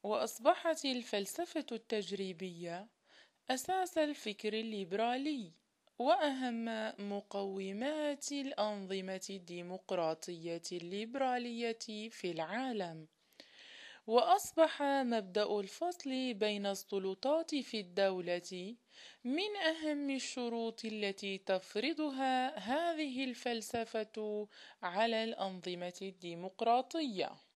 وأصبحت الفلسفة التجريبية أساس الفكر الليبرالي وأهم مقومات الأنظمة الديمقراطية الليبرالية في العالم. وأصبح مبدأ الفصل بين السلطات في الدولة من أهم الشروط التي تفرضها هذه الفلسفة على الأنظمة الديمقراطية.